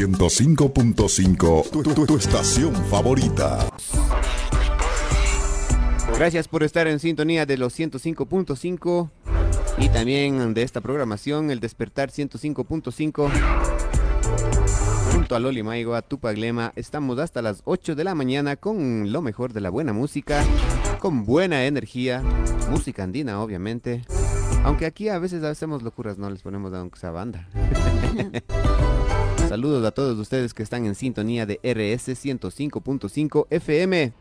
105.5, tu estación favorita. Gracias por estar en sintonía de los 105.5 y también de esta programación, El Despertar 105.5. Junto a Loli Maigo, a Tupac Lema, estamos hasta las 8 de la mañana con lo mejor de la buena música, con buena energía, música andina obviamente. Aunque aquí a veces hacemos locuras, no les ponemos aunque sea banda. Saludos a todos ustedes que están en sintonía de RS 105.5 FM.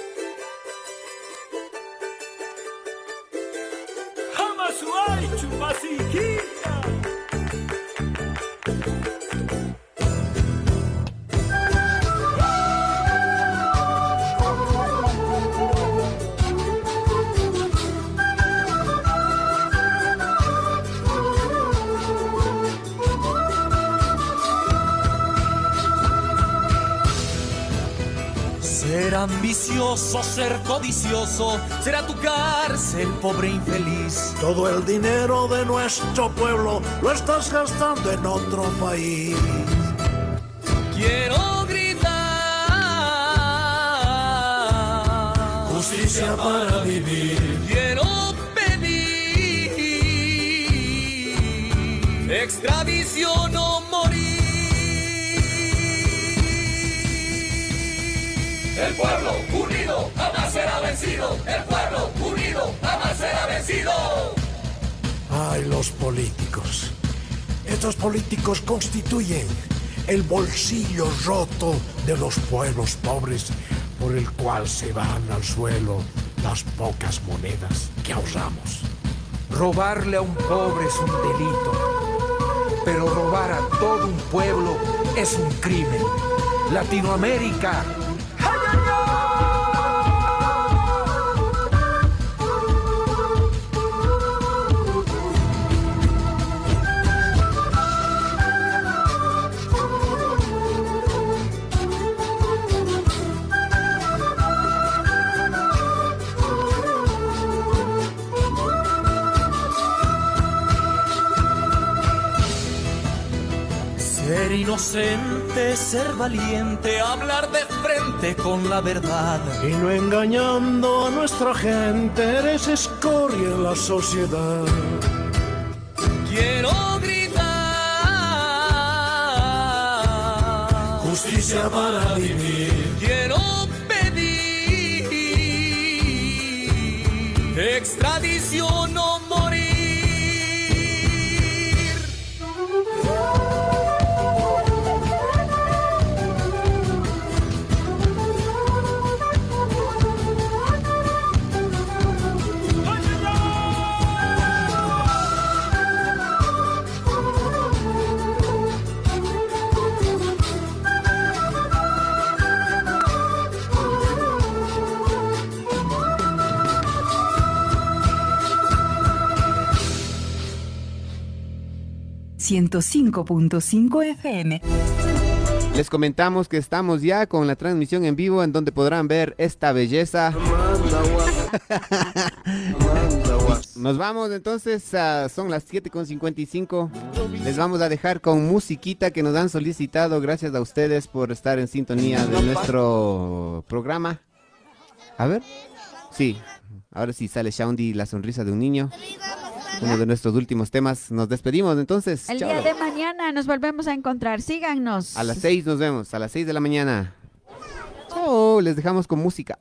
Ser ambicioso, ser codicioso, será tu cárcel, pobre infeliz. Todo el dinero de nuestro pueblo lo estás gastando en otro país. Quiero gritar justicia para vivir. Quiero pedir extradición o morir. El pueblo unido jamás será vencido. El pueblo unido jamás será vencido. Ay, los políticos. Estos políticos constituyen el bolsillo roto de los pueblos pobres, por el cual se van al suelo las pocas monedas que ahorramos. Robarle a un pobre es un delito, pero robar a todo un pueblo es un crimen. Latinoamérica. Ser inocente, ser valiente, hablar de frente con la verdad. Y no engañando a nuestra gente, eres escoria en la sociedad. Quiero gritar justicia para vivir. Quiero pedir extradición o morir. ...105.5 FM. Les comentamos que estamos ya con la transmisión en vivo en donde podrán ver esta belleza. Nos vamos entonces, son las 7:55. Les vamos a dejar con musiquita que nos han solicitado. Gracias a ustedes por estar en sintonía de nuestro programa. A ver. Sí, ahora sí sale Shaundi, la sonrisa de un niño. Uno de nuestros últimos temas. Nos despedimos entonces. El Chao. día de mañana nos volvemos a encontrar. Síganos. A las 6 nos vemos, a las 6 de la mañana. Chao, les dejamos con música.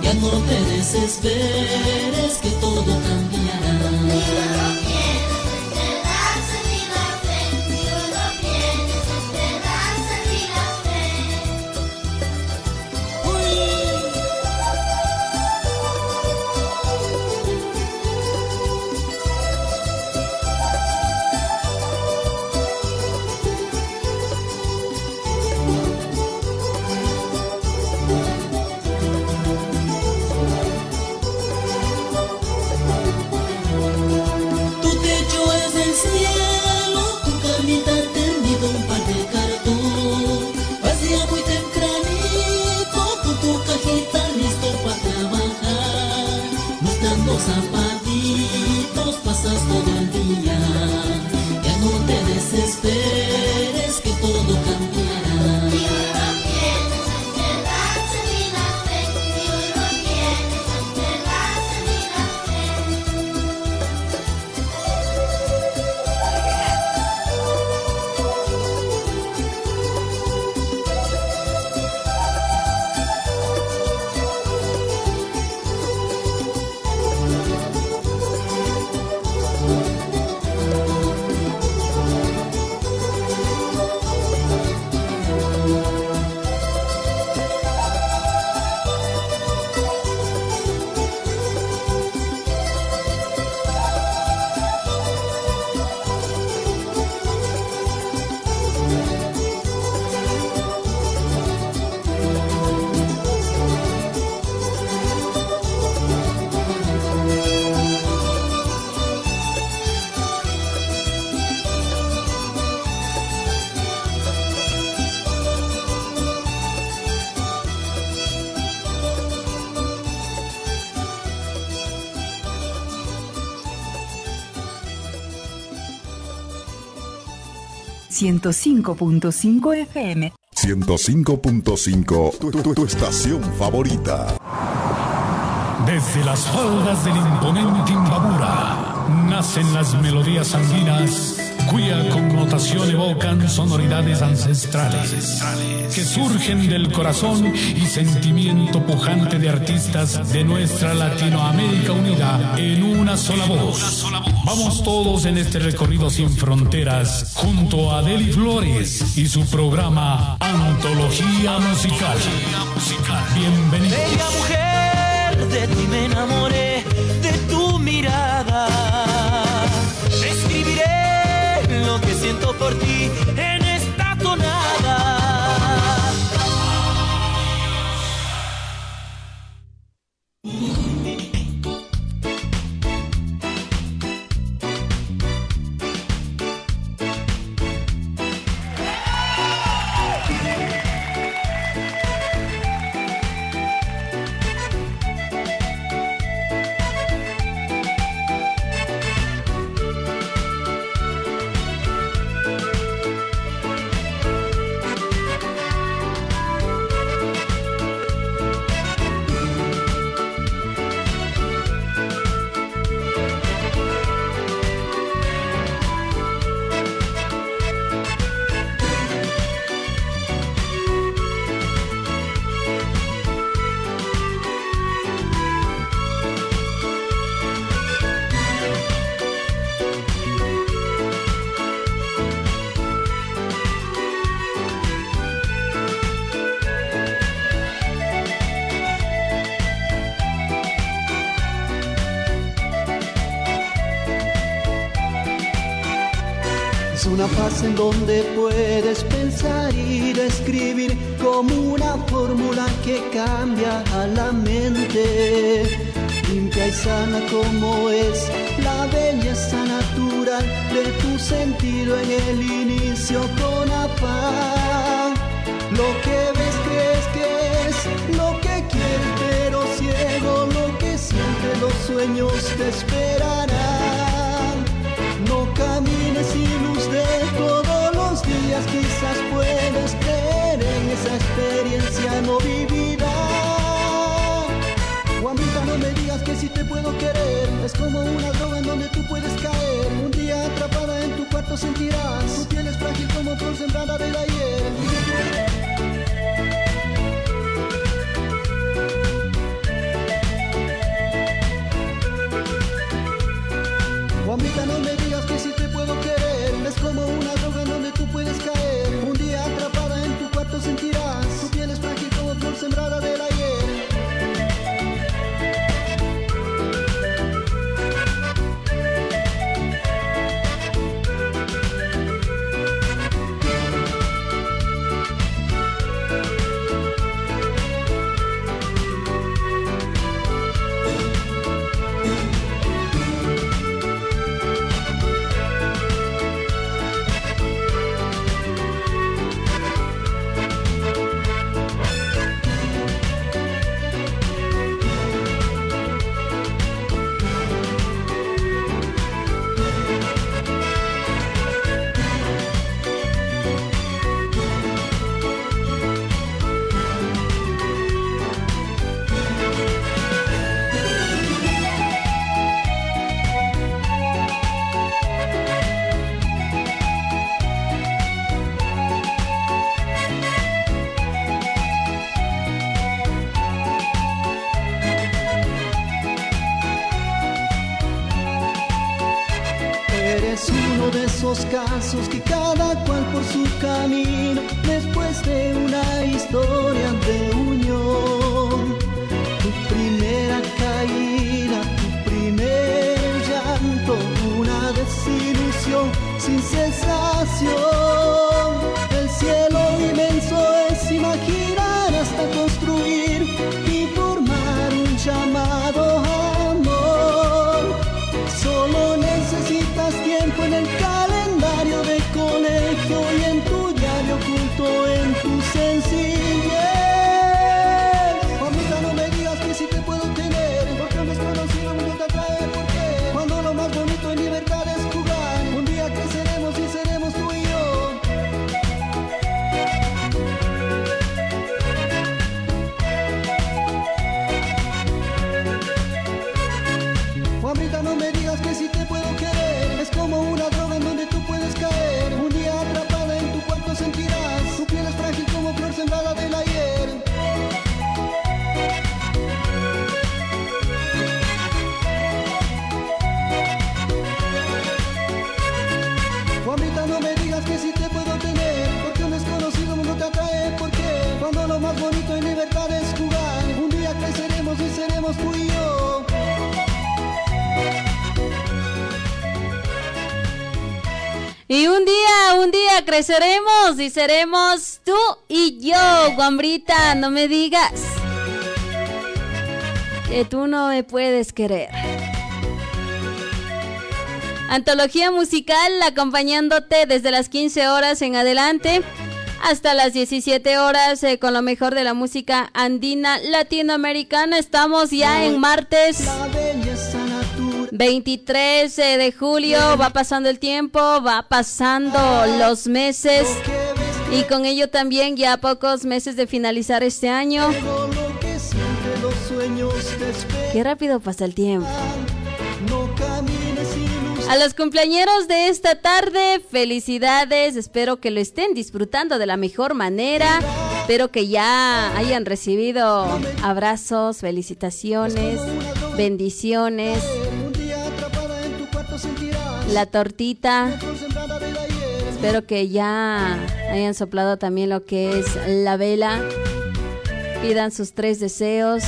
Ya no te desesperes, que todo cambiará. Zapatitos, pasas todo el día. Ya no te desesperes, que todo cambiará. Dios no quiere esperarse ni la fe. Dios no quiere esperarse ni la fe. 105.5 FM. 105.5, tu estación favorita. Desde las faldas del imponente Imbabura nacen las melodías sanguinas cuya connotación evocan sonoridades ancestrales que surgen del corazón y sentimiento pujante de artistas de nuestra Latinoamérica unida en una sola voz. Vamos todos en este recorrido sin fronteras junto a Deli Flores y su programa Antología Musical. Bienvenidos. Bella mujer, de ti me enamoré, de tu mirada. Escribiré lo que siento por ti en esta tonada. Es una paz en donde puedes pensar y describir como una fórmula que cambia a la mente. Limpia y sana como es la belleza natural de tu sentido en el inicio con afán. Lo que ves crees que es lo que quieres, pero ciego lo que sientes, los sueños te esperarán. No camines sin luz de todos los días, quizás puedes creer en esa experiencia no vivida. Juanita, no me digas que si te puedo querer, es como una droga en donde tú puedes caer. Un día atrapada en tu cuarto sentirás, tu piel es frágil como flor sembrada del ayer. esos casos que cada cual por su camino, después de una historia de unión. Tu primera caída, tu primer llanto, una desilusión sin cesación. El cielo inmenso es imaginar hasta construir y formar un llamado amor. Solo necesitas tiempo en el calendario de colegio y en tu diario oculto, en tu sencillez. Mamita, no me digas que si te puedo tener, porque un desconocido mundo te atrae. ¿Por qué? Cuando lo más bonito en libertad es jugar. Un día creceremos y seremos tú y yo. Mamita, no me digas que si te puedo querer. Es como una droga en donde tú puedes caer. Un día atrapada en tu cuarto sentirás. Tu piel es frágil como flor sembrada del ayer. Mamita, no me digas que si te puedo tener, porque un desconocido mundo te atrae. ¿Por qué? Cuando lo más bonito en libertad es jugar. Un día creceremos y seremos tú y yo. Y un día creceremos y seremos tú y yo, Guambrita, no me digas que tú no me puedes querer. Antología musical acompañándote desde las 15 horas en adelante hasta las 17 horas con lo mejor de la música andina latinoamericana. Estamos ya en martes 23 de julio, va pasando el tiempo, va pasando los meses y con ello también ya pocos meses de finalizar este año. Qué rápido pasa el tiempo. A los cumpleañeros de esta tarde, felicidades, espero que lo estén disfrutando de la mejor manera, espero que ya hayan recibido abrazos, felicitaciones, bendiciones, la tortita, espero que ya hayan soplado también lo que es la vela, pidan sus 3 deseos.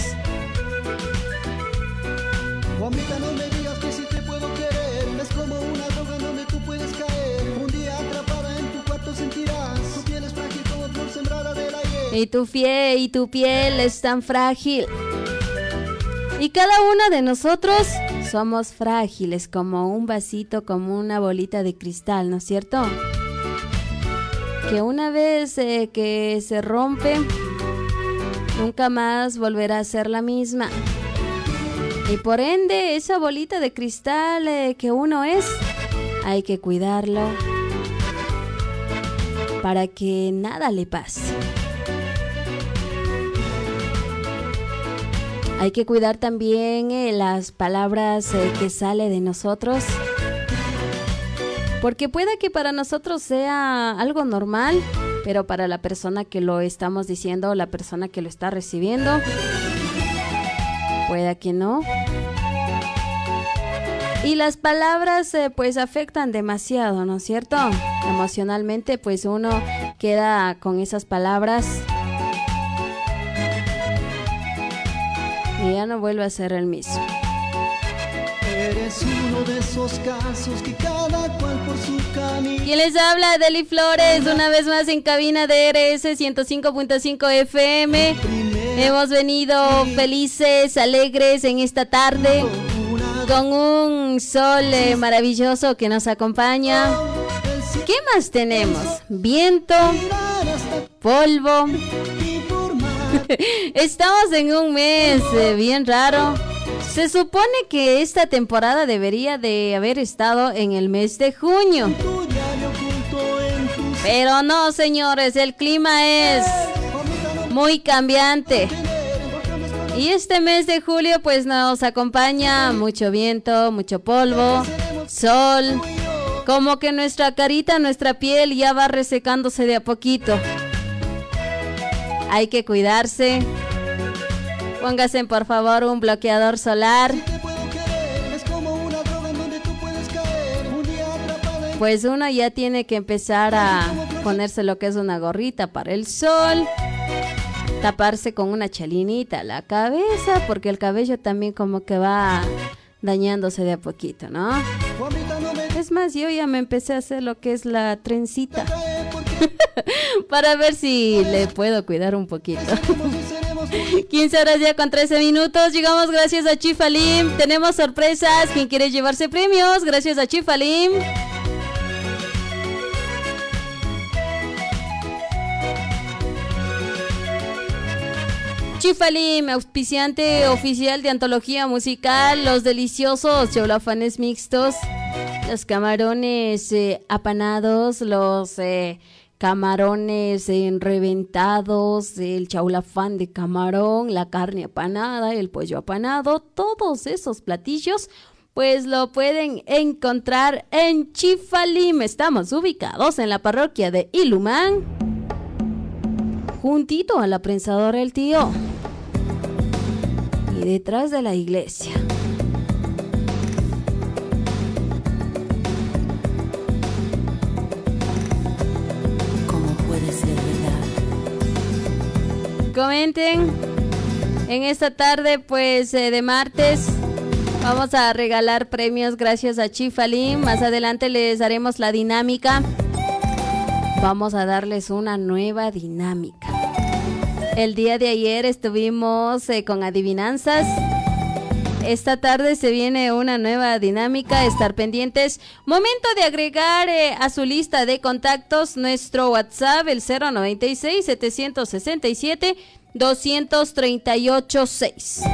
Y tu piel es tan frágil. Y cada una de nosotros somos frágiles, como un vasito, como una bolita de cristal, ¿no es cierto? Que una vez que se rompe, nunca más volverá a ser la misma. Y por ende, esa bolita de cristal que uno es, hay que cuidarlo para que nada le pase. Hay que cuidar también las palabras que sale de nosotros, porque puede que para nosotros sea algo normal, pero para la persona que lo estamos diciendo, la persona que lo está recibiendo, puede que no. Y las palabras pues afectan demasiado, ¿no es cierto? Emocionalmente pues uno queda con esas palabras y ya no vuelve a ser el mismo. Eres uno de esos casos que cada cual por su camino. ¿Quién les habla? Deli Flores, una vez más en cabina de RS 105.5 FM. Hemos venido felices, alegres en esta tarde, con un sol maravilloso que nos acompaña. ¿Qué más tenemos? Viento, polvo. Estamos en un mes bien raro. Se supone que esta temporada debería de haber estado en el mes de junio. Pero no, señores, el clima es muy cambiante. Y este mes de julio pues nos acompaña mucho viento, mucho polvo, sol. Como que nuestra carita, nuestra piel ya va resecándose de a poquito. Hay que cuidarse. Póngase por favor un bloqueador solar. pues uno ya tiene que empezar a ponerse lo que es una gorrita para el sol, taparse con una chalinita la cabeza, porque el cabello también como que va dañándose de a poquito, ¿no? Es más, yo ya me empecé a hacer lo que es la trencita para ver si le puedo cuidar un poquito. 15 horas ya con 13 minutos. Llegamos gracias a Chifalim. Tenemos sorpresas. ¿Quién quiere llevarse premios? Gracias a Chifalim. Chifalim, auspiciante oficial de antología musical, los deliciosos chaulafanes mixtos, los camarones apanados, los camarones reventados, el chaulafán de camarón, la carne apanada, el pollo apanado, todos esos platillos, pues lo pueden encontrar en Chifalim. Estamos ubicados en la parroquia de Ilumán, juntito a la prensadora El Tío y detrás de la iglesia. ¿Cómo puede ser verdad? Comenten en esta tarde pues de martes. Vamos a regalar premios gracias a Chifalim. Más adelante les daremos la dinámica. Vamos a darles una nueva dinámica. El día de ayer estuvimos con adivinanzas. Esta tarde se viene una nueva dinámica. Estar pendientes. Momento de agregar a su lista de contactos nuestro WhatsApp, el 096-767-238-6.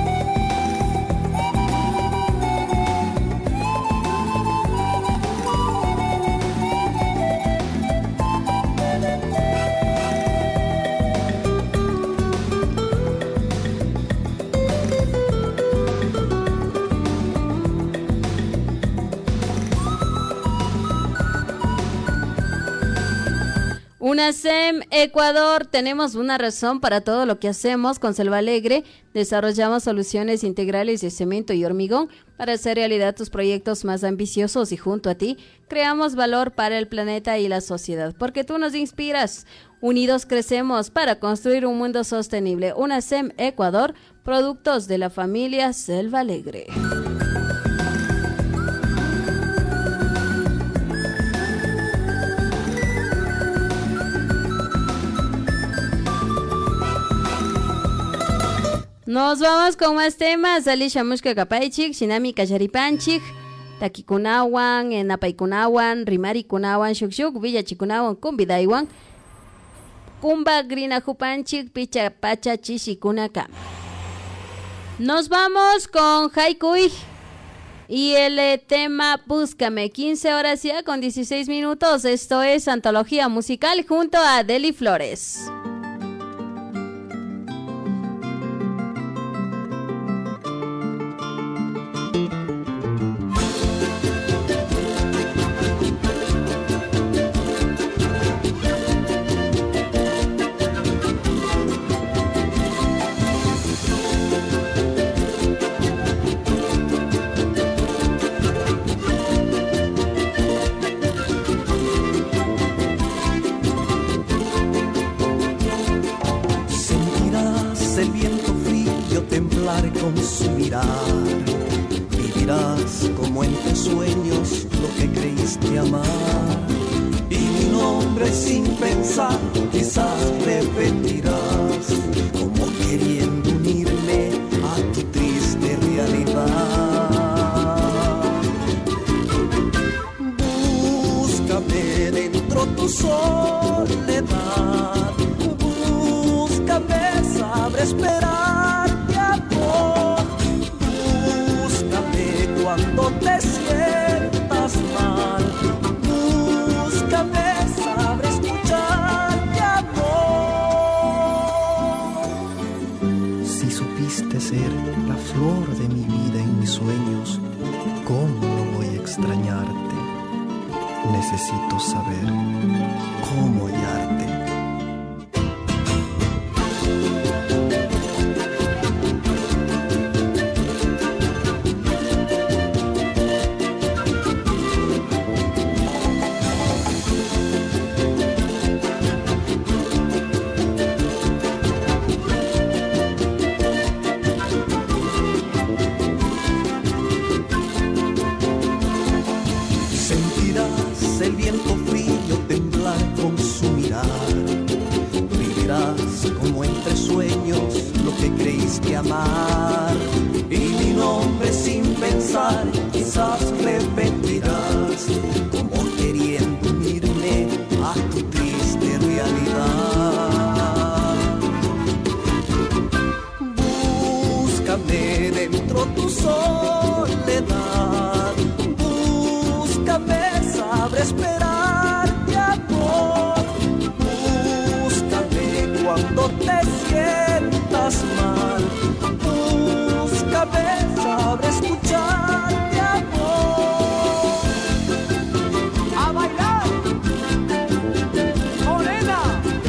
UNACEM Ecuador, tenemos una razón para todo lo que hacemos. Con Selva Alegre desarrollamos soluciones integrales de cemento y hormigón para hacer realidad tus proyectos más ambiciosos, y junto a ti creamos valor para el planeta y la sociedad, porque tú nos inspiras. Unidos crecemos para construir un mundo sostenible. UNACEM Ecuador, productos de la familia Selva Alegre. Nos vamos con más temas. Alisha Mushka Kapaichik, Shinami Kacharipanchik, Takikunawan, Napaikunawan, Rimarikunawan, Shukshuk, Villa Chikunawan, Kumbidaiwan, Kumba Grina Jupanchik, Picha Pacha Chishikunaka. Nos vamos con Haikuy y el tema Búscame. 15 horas ya con 16 minutos. Esto es Antología Musical junto a Deli Flores. Con su mirar, vivirás como en tus sueños lo que creíste amar. Y mi nombre sin pensar quizás repetirás, como queriendo unirme a tu triste realidad. Búscame dentro tu soledad, búscame, sabré esperar. Cuando te sientas mal, búscame, sabré escucharte, amor. Si supiste ser la flor de mi vida en mis sueños, ¿cómo no voy a extrañarte? Necesito saber cómo hallarte. amar. Y mi nombre sin pensar quizás repetirás, como queriendo unirme a tu triste realidad. Búscame dentro tu soledad, búscame, sabré esperarte, amor. Búscame cuando te sientas mal, búscame, sabré escucharte, amor. A bailar, morena.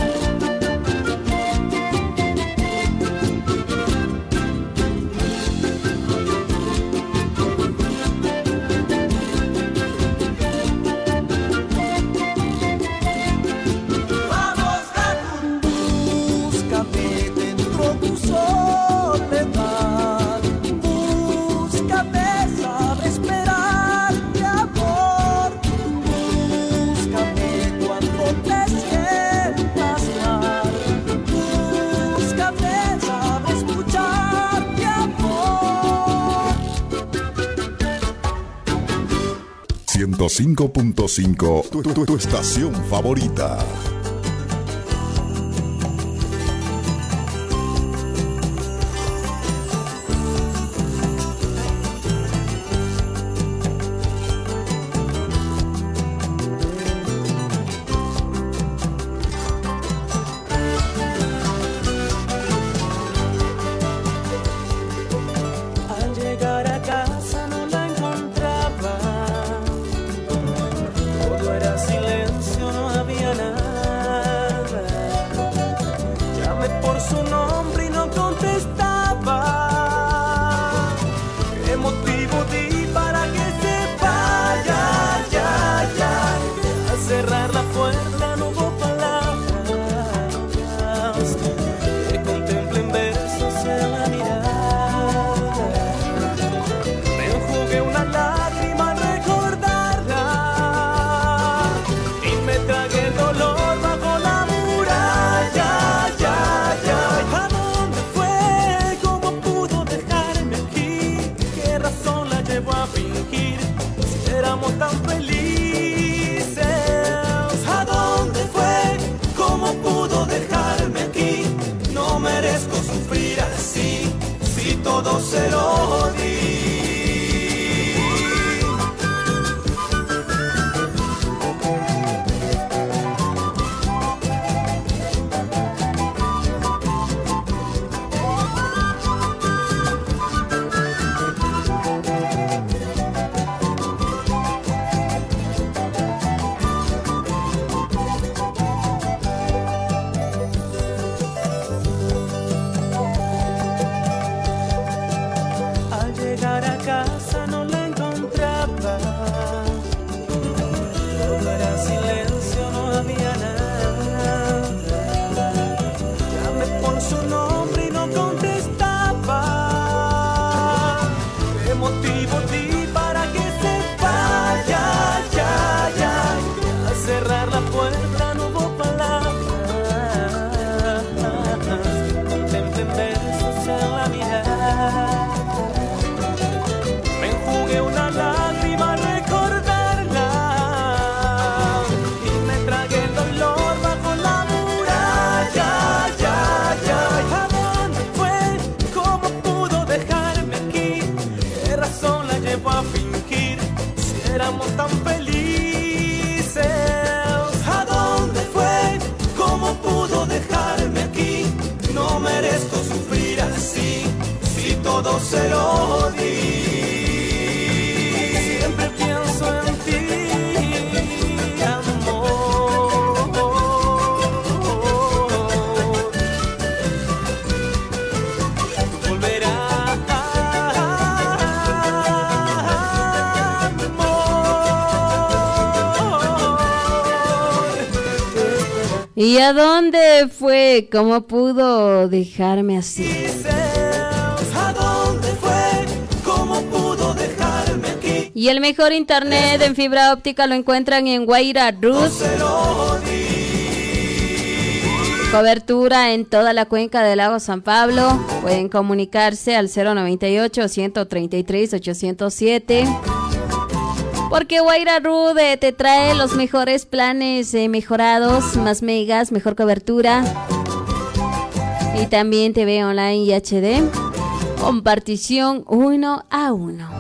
105.5, tu estación favorita. Todo se lo di. Tan felices, ¿a dónde fue? ¿Cómo pudo dejarme aquí? No merezco sufrir así, si todo se lo di. Siempre pienso en ti, amor. Volverás. ¿Y a dónde fue? ¿Cómo pudo dejarme así? ¿A dónde fue? ¿Cómo pudo dejarme aquí? Y el mejor internet en fibra óptica lo encuentran en Guaira Rus. Cobertura en toda la cuenca del lago San Pablo. Pueden comunicarse al 098-133-807. Porque Guaira Rude te trae los mejores planes mejorados, más megas, mejor cobertura. Y también TV online y HD. Compartición 1 a 1.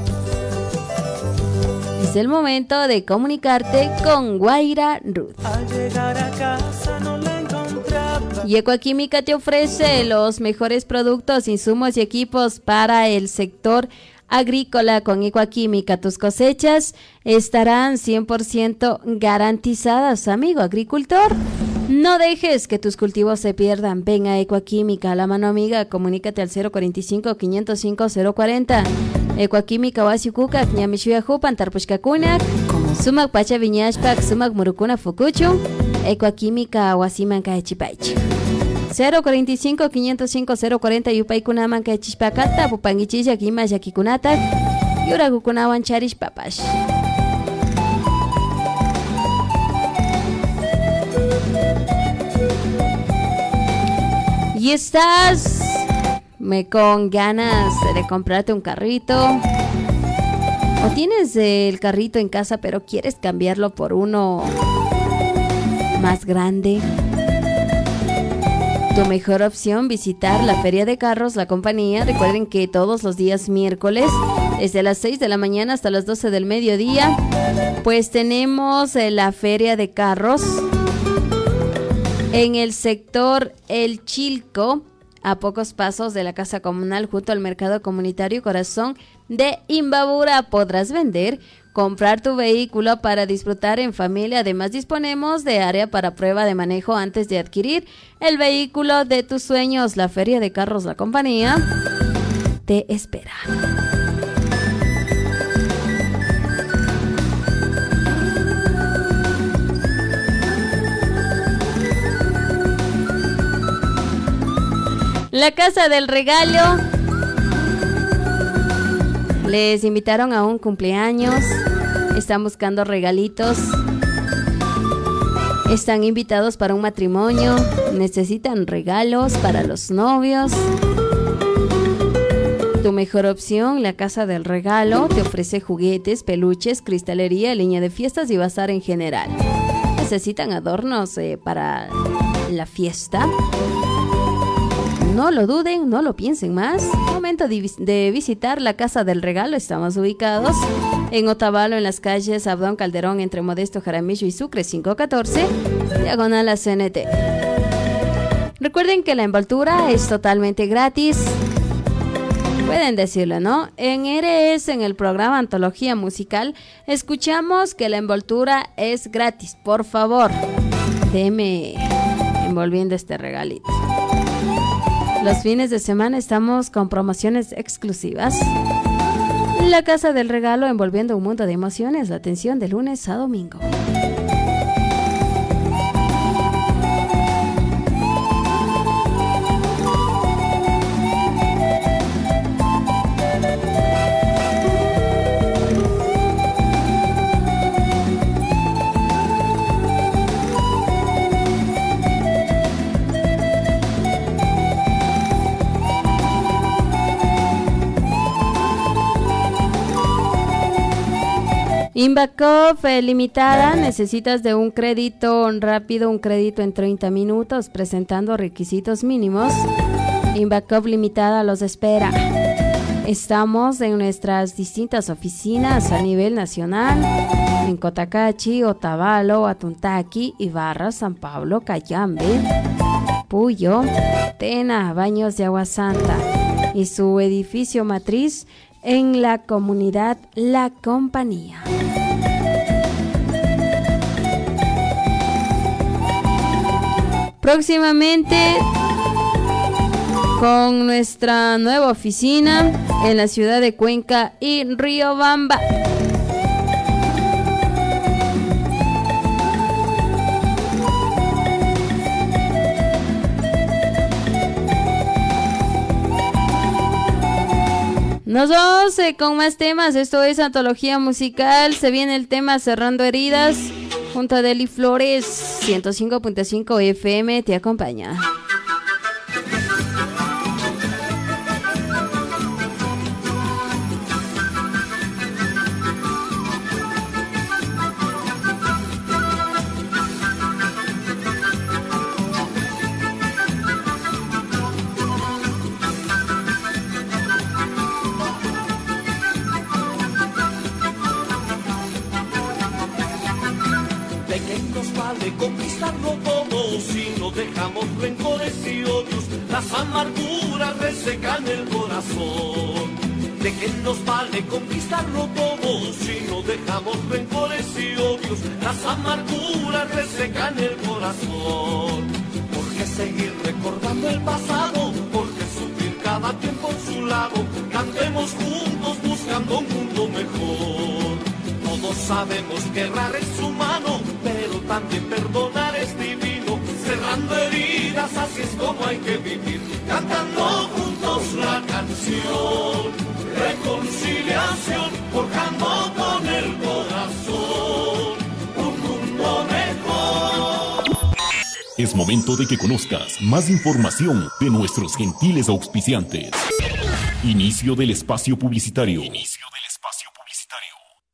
Es el momento de comunicarte con Guaira Rude. Al llegar a casa no la encontraba. Y Ecoquímica te ofrece los mejores productos, insumos y equipos para el sector agrícola. Con Ecoquímica tus cosechas estarán 100% garantizadas, amigo agricultor. No dejes que tus cultivos se pierdan. Ven a Ecoquímica, la mano amiga. Comunícate al 045-505-040. Ecoquímica Wasiukuka, Ñamishuya Jupan, Tarpushkakunak, Sumak Pacha Viñashpak, Sumak Murukuna Fukuchu, Ecoquímica Wasimanka Echipaichu. 045-505-040 Yupaykunaman Kachishpakata, Pupangichilla Kima Yakikunatak, Yuragukunawan Charish Papash. Y estás con ganas de comprarte un carrito, o tienes el carrito en casa pero quieres cambiarlo por uno más grande. Tu mejor opción, visitar la Feria de Carros La Compañía. Recuerden que todos los días miércoles, desde las 6 de la mañana hasta las 12 del mediodía, pues tenemos la Feria de Carros en el sector El Chilco, a pocos pasos de la Casa Comunal, junto al Mercado Comunitario Corazón de Imbabura. Podrás vender, comprar tu vehículo para disfrutar en familia. Además, disponemos de área para prueba de manejo antes de adquirir el vehículo de tus sueños. La Feria de Carros La Compañía te espera. La Casa del Regalo. Les invitaron a un cumpleaños. Están buscando regalitos. Están invitados para un matrimonio. Necesitan regalos para los novios. Tu mejor opción, la Casa del Regalo, te ofrece juguetes, peluches, cristalería, línea de fiestas y bazar en general. ¿Necesitan adornos para la fiesta? No lo duden, no lo piensen más. Momento de visitar la Casa del Regalo. Estamos ubicados en Otavalo, en las calles Abdón Calderón, entre Modesto Jaramillo y Sucre 514, diagonal a CNT. Recuerden que la envoltura es totalmente gratis. Pueden decirlo, ¿no? En RS, en el programa Antología Musical, escuchamos que la envoltura es gratis. Por favor, déme envolviendo este regalito. Los fines de semana estamos con promociones exclusivas. La Casa del Regalo, envolviendo un mundo de emociones. La atención de lunes a domingo. Invacov limitada, necesitas de un crédito rápido, un crédito en 30 minutos, presentando requisitos mínimos. Invacov limitada los espera. Estamos en nuestras distintas oficinas a nivel nacional, en Cotacachi, Otavalo, Atuntaqui, Ibarra, San Pablo, Cayambe, Puyo, Tena, Baños de Agua Santa y su edificio matriz en la comunidad La Compañía. Próximamente con nuestra nueva oficina en la ciudad de Cuenca y Riobamba. Nos vamos con más temas. Esto es Antología Musical. Se viene el tema Cerrando Heridas. Junto a Deli Flores, 105.5 FM te acompaña. Conquistarlo todo si no dejamos rencores y odios, las amarguras resecan el corazón. ¿De qué nos vale conquistarlo todo si no dejamos rencores y odios, las amarguras resecan el corazón? ¿Por qué seguir recordando el pasado? ¿Por qué sufrir cada tiempo en su lado? Cantemos juntos buscando un mundo mejor. Todos sabemos que errar es humano, pero también perdonar es divino. Cerrando heridas, así es como hay que vivir. Cantando juntos la canción, reconciliación, forjando con el corazón un mundo mejor. Es momento de que conozcas más información de nuestros gentiles auspiciantes. Inicio del espacio publicitario.